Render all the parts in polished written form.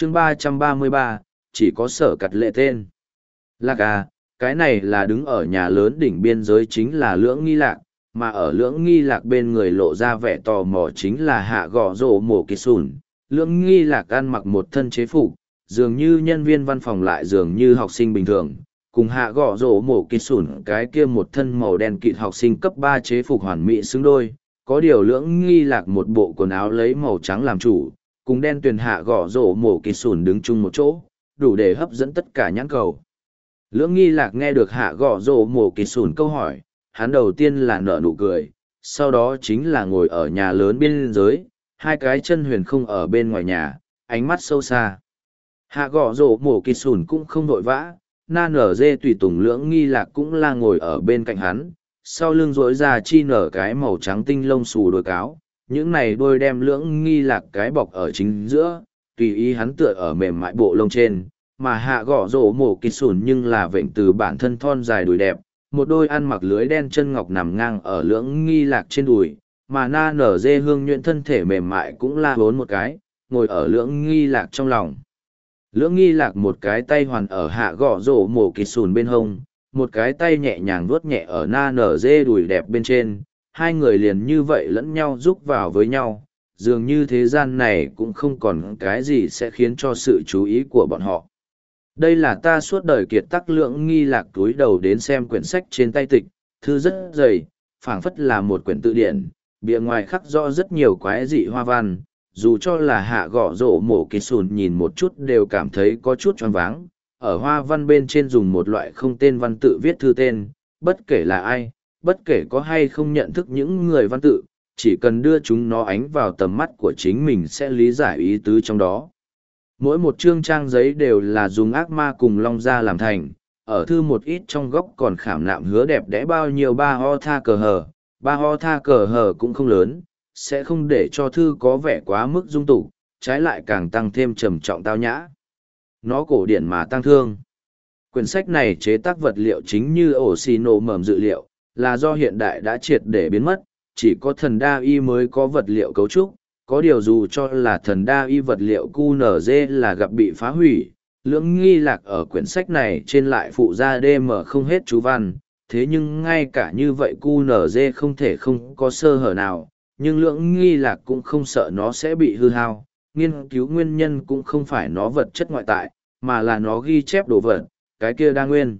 chương 333, chỉ có sở cặt lệ tên. Lạc à, cái này là đứng ở nhà lớn đỉnh biên giới chính là Lưỡng Nghi Lạc, mà ở Lưỡng Nghi Lạc bên người lộ ra vẻ tò mò chính là Hạ Gõ Rổ Mổ Kỳ Sùn. Lưỡng Nghi Lạc ăn mặc một thân chế phục, dường như nhân viên văn phòng lại dường như học sinh bình thường, cùng Hạ Gõ Rổ Mổ Kỳ Sùn cái kia một thân màu đen kịt học sinh cấp 3 chế phục hoàn mỹ xứng đôi. Có điều Lưỡng Nghi Lạc một bộ quần áo lấy màu trắng làm chủ, cùng đen tuyền Hạ Gõ Rổ Mổ Kỳ Sùn đứng chung một chỗ, đủ để hấp dẫn tất cả nhãn cầu. Lưỡng Nghi Lạc nghe được Hạ Gõ Rổ Mổ Kỳ Sùn câu hỏi, hắn đầu tiên là nở nụ cười, sau đó chính là ngồi ở nhà lớn biên giới, hai cái chân huyền không ở bên ngoài nhà, ánh mắt sâu xa. Hạ Gõ Rổ Mổ Kỳ Sùn cũng không vội vã, na nở dê tùy tùng Lưỡng Nghi Lạc cũng là ngồi ở bên cạnh hắn, sau lưng rỗi ra chi nở cái màu trắng tinh lông xù đôi cáo, những này đôi đem Lưỡng Nghi Lạc cái bọc ở chính giữa, tùy ý hắn tựa ở mềm mại bộ lông trên, mà Hạ Gõ Rổ Mổ Kỳ Sùn nhưng là vệnh từ bản thân thon dài đùi đẹp, một đôi ăn mặc lưới đen chân ngọc nằm ngang ở Lưỡng Nghi Lạc trên đùi, mà na nở dê hương nhuyễn thân thể mềm mại cũng la hốn một cái, ngồi ở Lưỡng Nghi Lạc trong lòng. Lưỡng Nghi Lạc một cái tay hoàn ở Hạ Gõ Rổ Mổ Kỳ Sùn bên hông, một cái tay nhẹ nhàng vuốt nhẹ ở na nở dê đùi đẹp bên trên, hai người liền như vậy lẫn nhau giúp vào với nhau, dường như thế gian này cũng không còn cái gì sẽ khiến cho sự chú ý của bọn họ. Đây là ta suốt đời kiệt tác. Lưỡng Nghi Lạc túi đầu đến xem quyển sách trên tay tịch, thư rất dày, phảng phất là một quyển tự điển, bìa ngoài khắc rõ rất nhiều quái dị hoa văn, dù cho là Hạ Gõ Rổ Mổ Kỳ Sùn nhìn một chút đều cảm thấy có chút choáng váng. Ở hoa văn bên trên dùng một loại không tên văn tự viết thư tên, bất kể là ai, bất kể có hay không nhận thức những người văn tự, chỉ cần đưa chúng nó ánh vào tầm mắt của chính mình sẽ lý giải ý tứ trong đó. Mỗi một chương trang giấy đều là dùng ác ma cùng long da làm thành, ở thư một ít trong góc còn khảm nạm hứa đẹp đẽ bao nhiêu ba ho tha cờ hờ. Ba ho tha cờ hờ cũng không lớn, sẽ không để cho thư có vẻ quá mức dung tục, trái lại càng tăng thêm trầm trọng tao nhã. Nó cổ điển mà tăng thương. Quyển sách này chế tác vật liệu chính như ổ xì nổ mầm dự liệu, là do hiện đại đã triệt để biến mất, chỉ có thần đa y mới có vật liệu cấu trúc. Có điều dù cho là thần đa y vật liệu QNZ là gặp bị phá hủy, Lưỡng Nghi Lạc ở quyển sách này trên lại phụ ra DM không hết chú văn, thế nhưng ngay cả như vậy QNZ không thể không có sơ hở nào, nhưng Lưỡng Nghi Lạc cũng không sợ nó sẽ bị hư hao. Nghiên cứu nguyên nhân cũng không phải nó vật chất ngoại tại, mà là nó ghi chép đồ vật, cái kia đa nguyên.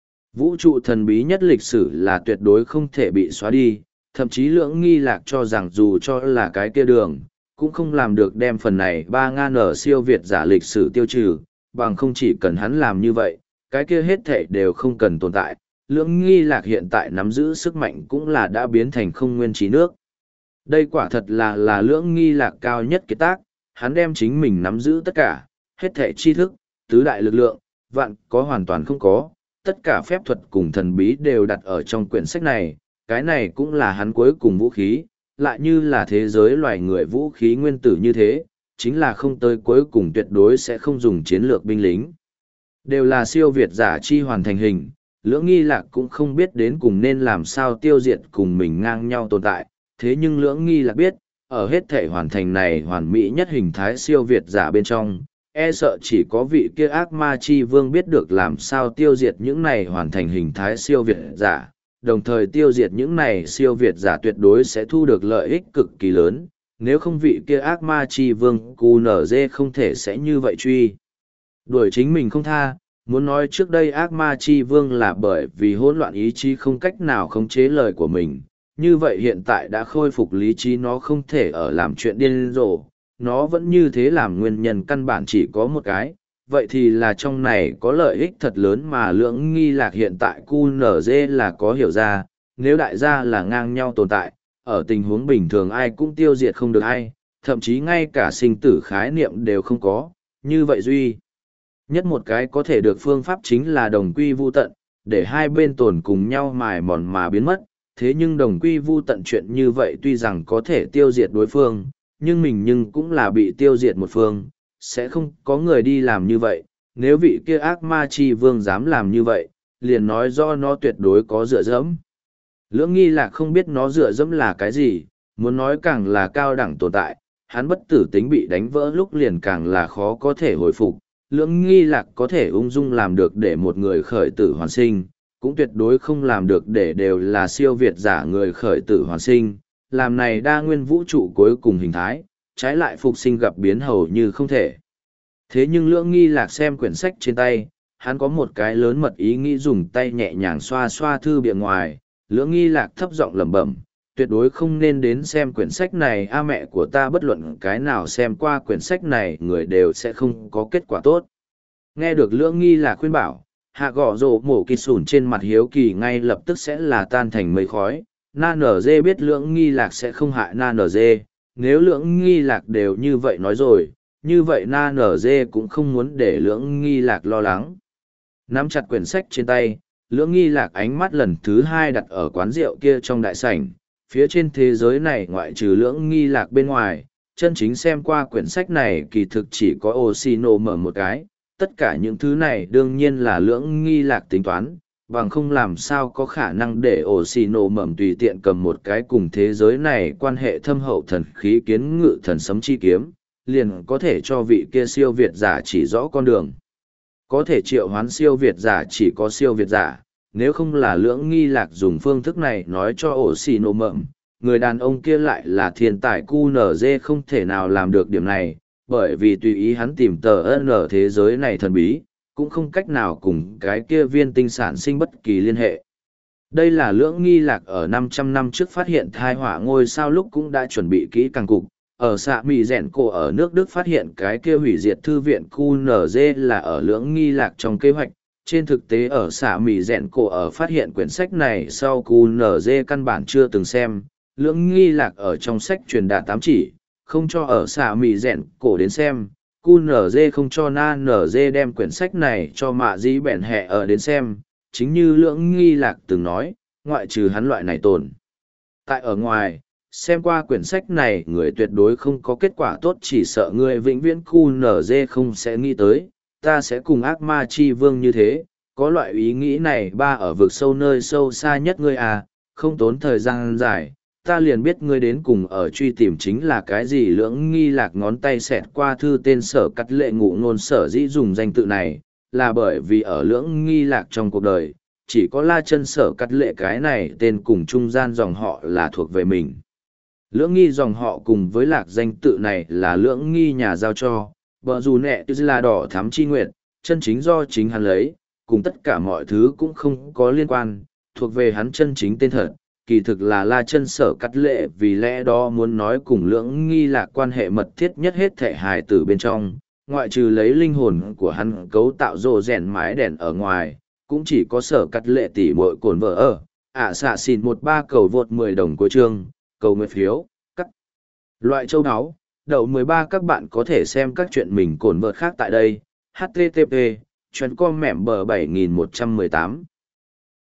Vũ trụ thần bí nhất lịch sử là tuyệt đối không thể bị xóa đi, thậm chí Lưỡng Nghi Lạc cho rằng dù cho là cái kia đường, cũng không làm được đem phần này 3.000 siêu việt giả lịch sử tiêu trừ, bằng không chỉ cần hắn làm như vậy, cái kia hết thảy đều không cần tồn tại. Lưỡng Nghi Lạc hiện tại nắm giữ sức mạnh cũng là đã biến thành không nguyên trí nước. Đây quả thật là Lưỡng Nghi Lạc cao nhất kiệt tác, hắn đem chính mình nắm giữ tất cả, hết thảy tri thức, tứ đại lực lượng, vạn có hoàn toàn không có, tất cả phép thuật cùng thần bí đều đặt ở trong quyển sách này, cái này cũng là hắn cuối cùng vũ khí, lại như là thế giới loài người vũ khí nguyên tử như thế, chính là không tới cuối cùng tuyệt đối sẽ không dùng chiến lược binh lính. Đều là siêu việt giả chi hoàn thành hình, Lưỡng Nghi Lạc cũng không biết đến cùng nên làm sao tiêu diệt cùng mình ngang nhau tồn tại, thế nhưng Lưỡng Nghi Lạc biết, ở hết thể hoàn thành này hoàn mỹ nhất hình thái siêu việt giả bên trong, e sợ chỉ có vị kia ác ma chi vương biết được làm sao tiêu diệt những này hoàn thành hình thái siêu việt giả, đồng thời tiêu diệt những này siêu việt giả tuyệt đối sẽ thu được lợi ích cực kỳ lớn, nếu không vị kia ác ma chi vương QNZ không thể sẽ như vậy truy đuổi chính mình không tha. Muốn nói trước đây ác ma chi vương là bởi vì hỗn loạn ý chí không cách nào khống chế lời của mình, như vậy hiện tại đã khôi phục lý trí, nó không thể ở làm chuyện điên rồ, nó vẫn như thế làm nguyên nhân căn bản chỉ có một cái, vậy thì là trong này có lợi ích thật lớn mà Lưỡng Nghi Lạc hiện tại QNZ là có hiểu ra, nếu đại gia là ngang nhau tồn tại, ở tình huống bình thường ai cũng tiêu diệt không được ai, thậm chí ngay cả sinh tử khái niệm đều không có, như vậy duy nhất một cái có thể được phương pháp chính là đồng quy vu tận, để hai bên tồn cùng nhau mài mòn mà biến mất, thế nhưng đồng quy vu tận chuyện như vậy tuy rằng có thể tiêu diệt đối phương, nhưng cũng là bị tiêu diệt một phương, sẽ không có người đi làm như vậy, nếu vị kia ác ma chi vương dám làm như vậy, liền nói do nó tuyệt đối có dựa dẫm. Lưỡng Nghi Lạc không biết nó dựa dẫm là cái gì, muốn nói càng là cao đẳng tồn tại, hắn bất tử tính bị đánh vỡ lúc liền càng là khó có thể hồi phục. Lưỡng nghi lạc có thể ung dung làm được để một người khởi tử hoàn sinh, cũng tuyệt đối không làm được để đều là siêu việt giả người khởi tử hoàn sinh, làm này đa nguyên vũ trụ cuối cùng hình thái, trái lại phục sinh gặp biến hầu như không thể. Thế nhưng lưỡng nghi lạc xem quyển sách trên tay, hắn có một cái lớn mật ý nghĩ dùng tay nhẹ nhàng xoa xoa thư bìa ngoài, lưỡng nghi lạc thấp giọng lẩm bẩm, tuyệt đối không nên đến xem quyển sách này a mẹ của ta bất luận cái nào xem qua quyển sách này người đều sẽ không có kết quả tốt. Nghe được lưỡng nghi lạc khuyên bảo, hạ gõ rổ mổ kịt sùn trên mặt hiếu kỳ ngay lập tức sẽ là tan thành mây khói. Na nở dê biết lưỡng nghi lạc sẽ không hại na nở dê, nếu lưỡng nghi lạc đều như vậy nói rồi, như vậy na nở dê cũng không muốn để lưỡng nghi lạc lo lắng. Nắm chặt quyển sách trên tay, lưỡng nghi lạc ánh mắt lần thứ hai đặt ở quán rượu kia trong đại sảnh, phía trên thế giới này ngoại trừ lưỡng nghi lạc bên ngoài, chân chính xem qua quyển sách này kỳ thực chỉ có Oshino mở một cái, tất cả những thứ này đương nhiên là lưỡng nghi lạc tính toán, bằng không làm sao có khả năng để Oshino mầm tùy tiện cầm một cái cùng thế giới này quan hệ thâm hậu thần khí kiến ngự thần sấm chi kiếm, liền có thể cho vị kia siêu việt giả chỉ rõ con đường. Có thể triệu hoán siêu việt giả chỉ có siêu việt giả, nếu không là lưỡng nghi lạc dùng phương thức này nói cho Oshino mầm, người đàn ông kia lại là thiên tài QNZ không thể nào làm được điểm này, bởi vì tùy ý hắn tìm tờ N thế giới này thần bí, cũng không cách nào cùng cái kia viên tinh sản sinh bất kỳ liên hệ. Đây là lưỡng nghi lạc ở 500 năm trước phát hiện thai họa ngôi sao lúc cũng đã chuẩn bị kỹ càng cục. Ở xạ mì rèn cổ ở nước Đức phát hiện cái kia hủy diệt thư viện QNZ là ở lưỡng nghi lạc trong kế hoạch. Trên thực tế ở xạ mì rèn cổ ở phát hiện quyển sách này sau QNZ căn bản chưa từng xem, lưỡng nghi lạc ở trong sách truyền đạt 8 chỉ, không cho ở xạ mì rèn cổ đến xem. QNZ không cho na NG đem quyển sách này cho mạ dĩ bẹn hẹ ở đến xem, chính như lưỡng nghi lạc từng nói, ngoại trừ hắn loại này tồn. Tại ở ngoài, xem qua quyển sách này người tuyệt đối không có kết quả tốt, chỉ sợ người vĩnh viễn QNZ không sẽ nghĩ tới, ta sẽ cùng ác ma chi vương như thế, có loại ý nghĩ này ba ở vực sâu nơi sâu xa nhất ngươi à, không tốn thời gian dài. Ta liền biết ngươi đến cùng ở truy tìm chính là cái gì. Lưỡng nghi lạc ngón tay xẹt qua thư tên sở cắt lệ ngụ ngôn sở dĩ dùng danh tự này, là bởi vì ở lưỡng nghi lạc trong cuộc đời, chỉ có la chân sở cắt lệ cái này tên cùng trung gian dòng họ là thuộc về mình. Lưỡng nghi dòng họ cùng với lạc danh tự này là lưỡng nghi nhà giao cho, vợ dù nẹ là đỏ thắm chi nguyện, chân chính do chính hắn lấy, cùng tất cả mọi thứ cũng không có liên quan, thuộc về hắn chân chính tên thật. Kỳ thực là la chân sở cắt lệ, vì lẽ đó muốn nói cùng lưỡng nghi lạc quan hệ mật thiết nhất hết thể hài tử bên trong, ngoại trừ lấy linh hồn của hắn cấu tạo rồ rèn mái đèn ở ngoài, cũng chỉ có sở cắt lệ tỷ muội cồn vợ ở. Xạ xìn 13 cầu vượt 10 đồng cuối chương, cầu nguyện phiếu, cắt. Loại châu áo, đậu 13 các bạn có thể xem các chuyện mình cồn vợt khác tại đây. HTTP, chuyến com mẻm bờ 7118.